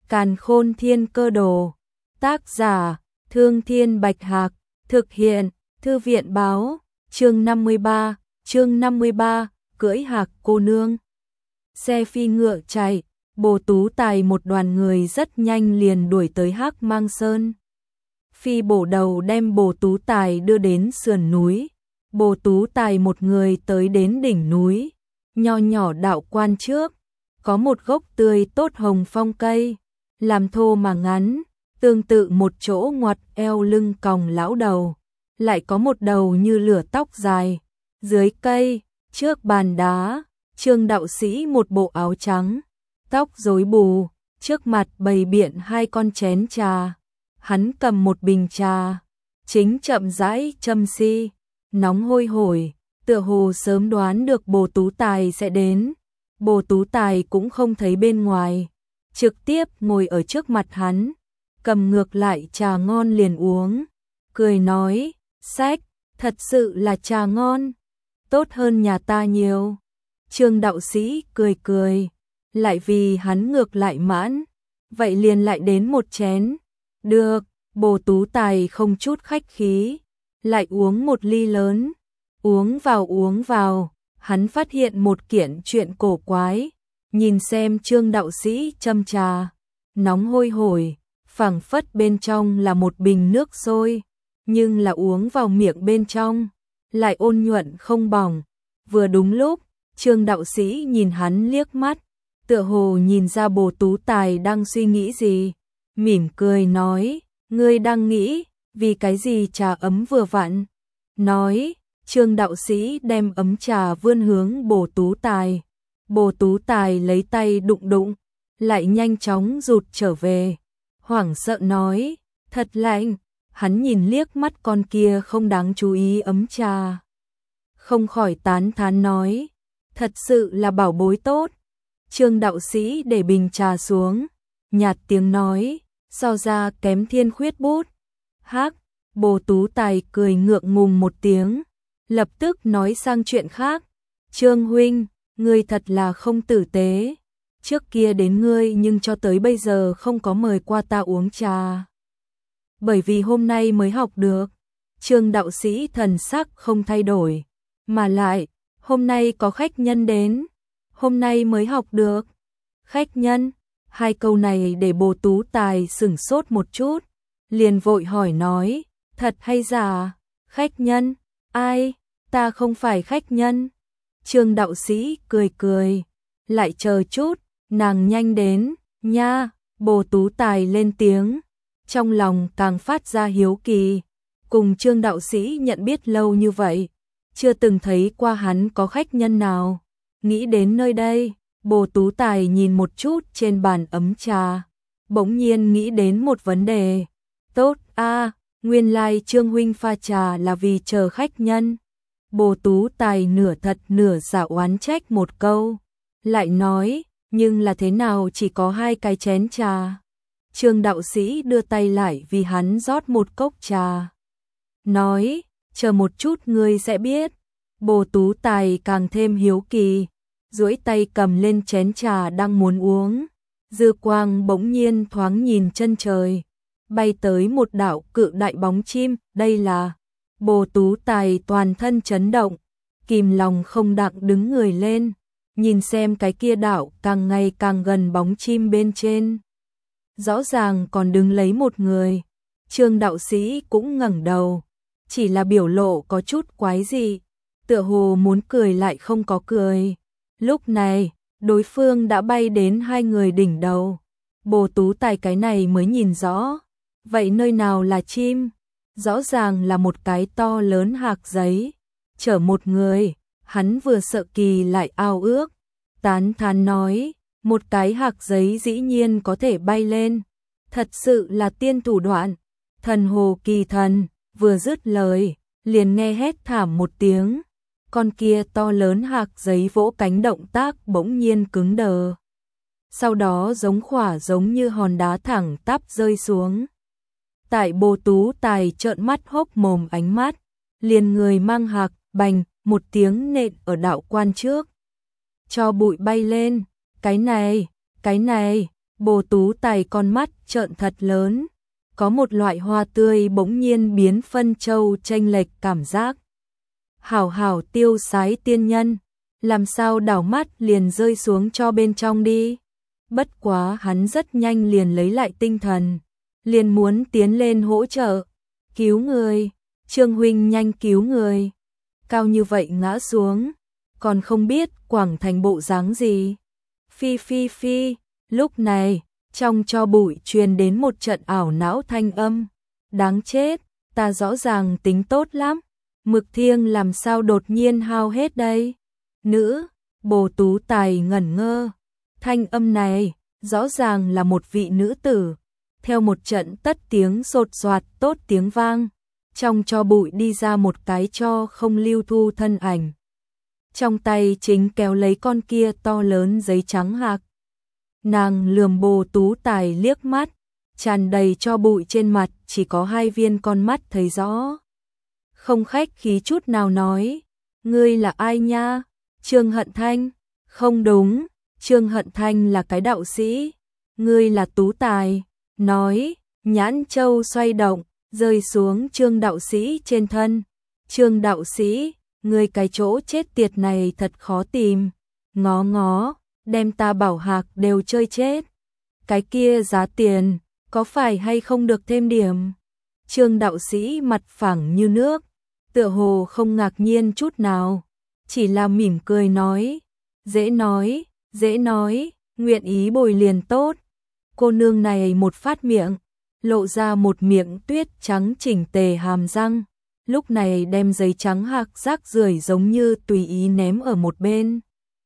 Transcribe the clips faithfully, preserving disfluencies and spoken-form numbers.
Càn Khôn Thiên Cơ Đồ. Tác giả: Thương Thiên Bạch Hạc. Thực hiện: Thư viện Báo. Chương năm mươi ba. Chương năm mươi ba. Cưỡi Hạc cô nương. Xe phi ngựa chạy, Bồ Tú Tài một đoàn người rất nhanh liền đuổi tới Hắc Mang Sơn. Phi bổ đầu đem Bồ Tú Tài đưa đến sườn núi. Bồ Tú Tài một người tới đến đỉnh núi, nho nhỏ đạo quan trước, có một gốc tươi tốt hồng phong cây, làm thô mà ngắn, tương tự một chỗ ngoặt eo lưng còng lão đầu, lại có một đầu như lửa tóc dài. Dưới cây, trước bàn đá, Trương đạo sĩ một bộ áo trắng, tóc rối bù, trước mặt bày biện hai con chén trà. Hắn cầm một bình trà, chính chậm rãi châm si, nóng hôi hổi, tựa hồ sớm đoán được Bồ Tú Tài sẽ đến. Bồ Tú Tài cũng không thấy bên ngoài, trực tiếp ngồi ở trước mặt hắn, cầm ngược lại trà ngon liền uống, cười nói, sách, thật sự là trà ngon, tốt hơn nhà ta nhiều. Trương đạo sĩ cười cười, lại vì hắn ngược lại mãn, vậy liền lại đến một chén. Được, Bồ Tú Tài không chút khách khí, lại uống một ly lớn, uống vào uống vào, hắn phát hiện một kiện chuyện cổ quái, nhìn xem Trương đạo sĩ châm trà, nóng hôi hổi, phảng phất bên trong là một bình nước sôi, nhưng là uống vào miệng bên trong, lại ôn nhuận không bỏng. Vừa đúng lúc, Trương đạo sĩ nhìn hắn liếc mắt, tựa hồ nhìn ra Bồ Tú Tài đang suy nghĩ gì, mỉm cười nói, ngươi đang nghĩ, vì cái gì trà ấm vừa vặn. Nói, Trương đạo sĩ đem ấm trà vươn hướng Bồ Tú Tài. Bồ Tú Tài lấy tay đụng đụng, lại nhanh chóng rụt trở về. Hoảng sợ nói, thật lạnh. Hắn nhìn liếc mắt con kia không đáng chú ý ấm trà, không khỏi tán thán nói, thật sự là bảo bối tốt. Trương đạo sĩ để bình trà xuống, nhạt tiếng nói, so ra kém Thiên Khuyết bút. Hắc, Bồ Tú Tài cười ngượng ngùng một tiếng, lập tức nói sang chuyện khác. Trương huynh, ngươi thật là không tử tế. Trước kia đến ngươi nhưng cho tới bây giờ không có mời qua ta uống trà. Bởi vì hôm nay mới học được. Trương đạo sĩ thần sắc không thay đổi, mà lại, hôm nay có khách nhân đến, hôm nay mới học được. Khách nhân? Hai câu này để Bồ Tú Tài sửng sốt một chút, liền vội hỏi nói, thật hay giả? Khách nhân? Ai? Ta không phải khách nhân. Trương đạo sĩ cười cười, lại chờ chút, nàng nhanh đến, nha. Bồ Tú Tài lên tiếng, trong lòng càng phát ra hiếu kỳ, cùng Trương đạo sĩ nhận biết lâu như vậy, chưa từng thấy qua hắn có khách nhân nào. Nghĩ đến nơi đây, Bồ Tú Tài nhìn một chút trên bàn ấm trà, bỗng nhiên nghĩ đến một vấn đề. Tốt a, nguyên lai Trương huynh pha trà là vì chờ khách nhân. Bồ Tú Tài nửa thật nửa giả oán trách một câu, lại nói, nhưng là thế nào chỉ có hai cái chén trà. Trương đạo sĩ đưa tay lại vì hắn rót một cốc trà, nói, chờ một chút ngươi sẽ biết. Bồ Tú Tài càng thêm hiếu kỳ, duỗi tay cầm lên chén trà đang muốn uống, dư quang bỗng nhiên thoáng nhìn chân trời, bay tới một đạo cự đại bóng chim. Đây là... Bồ Tú Tài toàn thân chấn động, kìm lòng không đặng đứng người lên, nhìn xem cái kia đạo càng ngày càng gần bóng chim bên trên. Rõ ràng còn đứng lấy một người. Trương đạo sĩ cũng ngẩng đầu, chỉ là biểu lộ có chút quái dị, tựa hồ muốn cười lại không có cười. Lúc này, đối phương đã bay đến hai người đỉnh đầu. Bồ Tú Tài cái này mới nhìn rõ, vậy nơi nào là chim? Rõ ràng là một cái to lớn hạc giấy, chở một người. Hắn vừa sợ kỳ lại ao ước, tán thán nói, một cái hạc giấy dĩ nhiên có thể bay lên, thật sự là tiên thủ đoạn. Thần hồ kỳ thần, vừa dứt lời, liền nghe hét thảm một tiếng, con kia to lớn hạc giấy vỗ cánh động tác bỗng nhiên cứng đờ, sau đó giống khỏa giống như hòn đá thẳng tắp rơi xuống. Tại Bồ Tú Tài trợn mắt hốc mồm ánh mắt, liền người mang hạc, bành, một tiếng nện ở đạo quan trước. Cho bụi bay lên, cái này, cái này, Bồ Tú Tài con mắt trợn thật lớn, có một loại hoa tươi bỗng nhiên biến phân châu chênh lệch cảm giác. Hảo hảo tiêu sái tiên nhân, làm sao đảo mắt liền rơi xuống cho bên trong đi. Bất quá hắn rất nhanh liền lấy lại tinh thần, liền muốn tiến lên hỗ trợ, cứu người, Trương huynh nhanh cứu người. Cao như vậy ngã xuống, còn không biết quảng thành bộ dáng gì. Phi phi phi, lúc này, trong tro bụi truyền đến một trận ảo não thanh âm. Đáng chết, ta rõ ràng tính tốt lắm, mực thiêng làm sao đột nhiên hao hết đây. Nữ, Bồ Tú Tài ngẩn ngơ, thanh âm này, rõ ràng là một vị nữ tử. Theo một trận tất tiếng sột soạt tốt tiếng vang, trong tro bụi đi ra một cái tro không lưu thu thân ảnh. Trong tay chính kéo lấy con kia to lớn giấy trắng hạc. Nàng lườm Bồ Tú Tài liếc mắt, tràn đầy tro bụi trên mặt, chỉ có hai viên con mắt thấy rõ. Không khách khí chút nào nói, ngươi là ai nha? Trương Hận Thanh. Không đúng, Trương Hận Thanh là cái đạo sĩ, ngươi là Tú Tài. Nói, nhãn châu xoay động, rơi xuống Trương đạo sĩ trên thân. Trương đạo sĩ, ngươi cái chỗ chết tiệt này thật khó tìm. Ngó ngó, đem ta bảo hạc đều chơi chết. Cái kia giá tiền, có phải hay không được thêm điểm? Trương đạo sĩ mặt phẳng như nước, tựa hồ không ngạc nhiên chút nào, chỉ là mỉm cười nói, dễ nói, dễ nói, nguyện ý bồi liền tốt. Cô nương này một phát miệng, lộ ra một miệng tuyết trắng chỉnh tề hàm răng, lúc này đem giấy trắng hạc rác rưởi giống như tùy ý ném ở một bên.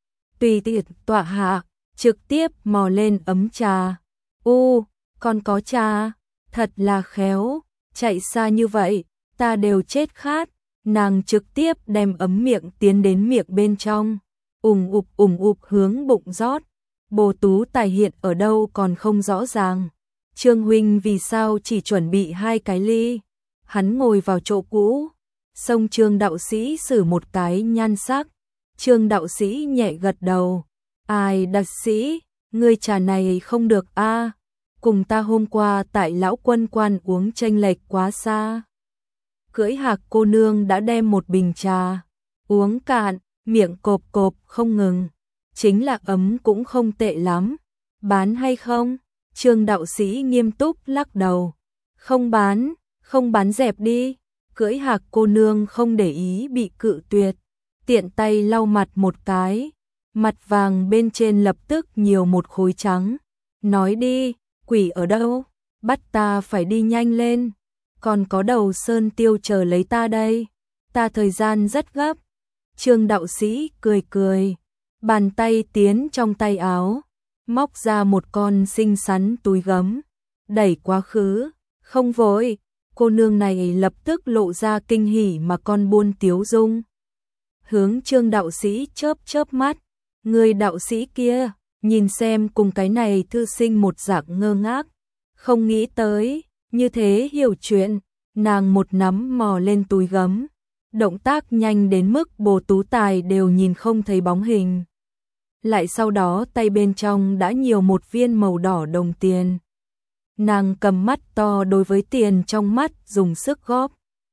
Tùy tiện tọa hạ, trực tiếp mò lên ấm trà. U, còn có trà, thật là khéo, chạy xa như vậy, ta đều chết khát. Nàng trực tiếp đem ấm miệng tiến đến miệng bên trong, ùng ục ùng ục hướng bụng rót. Bồ Tú Tài hiện ở đâu còn không rõ ràng. Trương huynh vì sao chỉ chuẩn bị hai cái ly? Hắn ngồi vào chỗ cũ, xông Trương đạo sĩ xử một cái nhan sắc. Trương đạo sĩ nhẹ gật đầu. Ai đặc sĩ, ngươi trà này không được a, cùng ta hôm qua tại lão quân quan uống chênh lệch quá xa. Cưỡi hạc cô nương đã đem một bình trà uống cạn, miệng cộp cộp không ngừng. Chính là ấm cũng không tệ lắm. Bán hay không? Trương đạo sĩ nghiêm túc lắc đầu. Không bán, không bán dẹp đi. Cưỡi hạc cô nương không để ý bị cự tuyệt, tiện tay lau mặt một cái, mặt vàng bên trên lập tức nhiều một khối trắng. Nói đi, quỷ ở đâu? Bắt ta phải đi nhanh lên. Còn có đầu sơn tiêu chờ lấy ta đây. Ta thời gian rất gấp. Trương đạo sĩ cười cười, bàn tay tiến trong tay áo, móc ra một con xinh xắn túi gấm, đẩy quá khứ. Không vội, cô nương này lập tức lộ ra kinh hỉ mà con buôn tiếu dung. Hướng Trương đạo sĩ chớp chớp mắt, người đạo sĩ kia, nhìn xem cùng cái này thư sinh một dạng ngơ ngác, không nghĩ tới, như thế hiểu chuyện. Nàng một nắm mò lên túi gấm, động tác nhanh đến mức Bồ Tú Tài đều nhìn không thấy bóng hình. Lại sau đó tay bên trong đã nhiều một viên màu đỏ đồng tiền. Nàng cầm mắt to đối với tiền trong mắt dùng sức góp.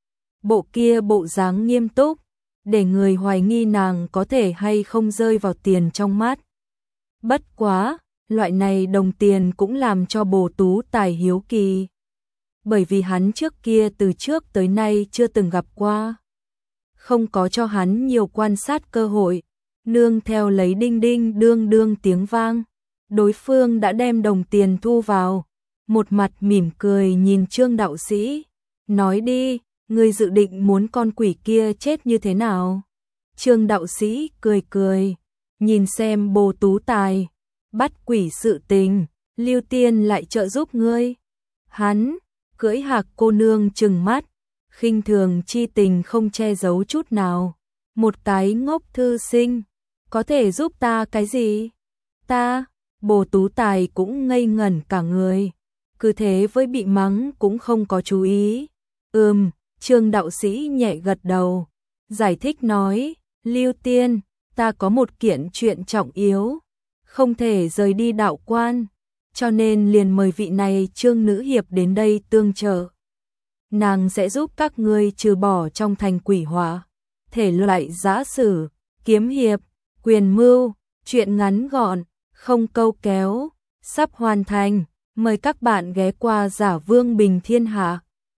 Bộ kia bộ dáng nghiêm túc, để người hoài nghi nàng có thể hay không rơi vào tiền trong mắt. Bất quá, loại này đồng tiền cũng làm cho Bồ Tú Tài hiếu kỳ. Bởi vì hắn trước kia từ trước tới nay chưa từng gặp qua. Không có cho hắn nhiều quan sát cơ hội, nương theo lấy đinh đinh đương đương tiếng vang. Đối phương đã đem đồng tiền thu vào, một mặt mỉm cười nhìn Trương đạo sĩ. Nói đi, ngươi dự định muốn con quỷ kia chết như thế nào? Trương đạo sĩ cười cười, nhìn xem Bồ Tú Tài, bắt quỷ sự tình, Lưu Tiên lại trợ giúp ngươi. Hắn cưỡi hạc cô nương trừng mắt, khinh thường chi tình không che giấu chút nào. Một cái ngốc thư sinh, có thể giúp ta cái gì? Ta, Bồ Tú Tài cũng ngây ngẩn cả người, cứ thế với bị mắng cũng không có chú ý. Ừm, Trương đạo sĩ nhẹ gật đầu, giải thích nói, Lưu Tiên, ta có một kiện chuyện trọng yếu, không thể rời đi đạo quan. cho nên liền mời vị này Trương nữ hiệp đến đây tương trợ. Nàng sẽ giúp các ngươi trừ bỏ trong thành quỷ hỏa, thể loại giã sử, kiếm hiệp, quyền mưu, chuyện ngắn gọn, không câu kéo, sắp hoàn thành, mời các bạn ghé qua Giả Vương Bình Thiên Hạ.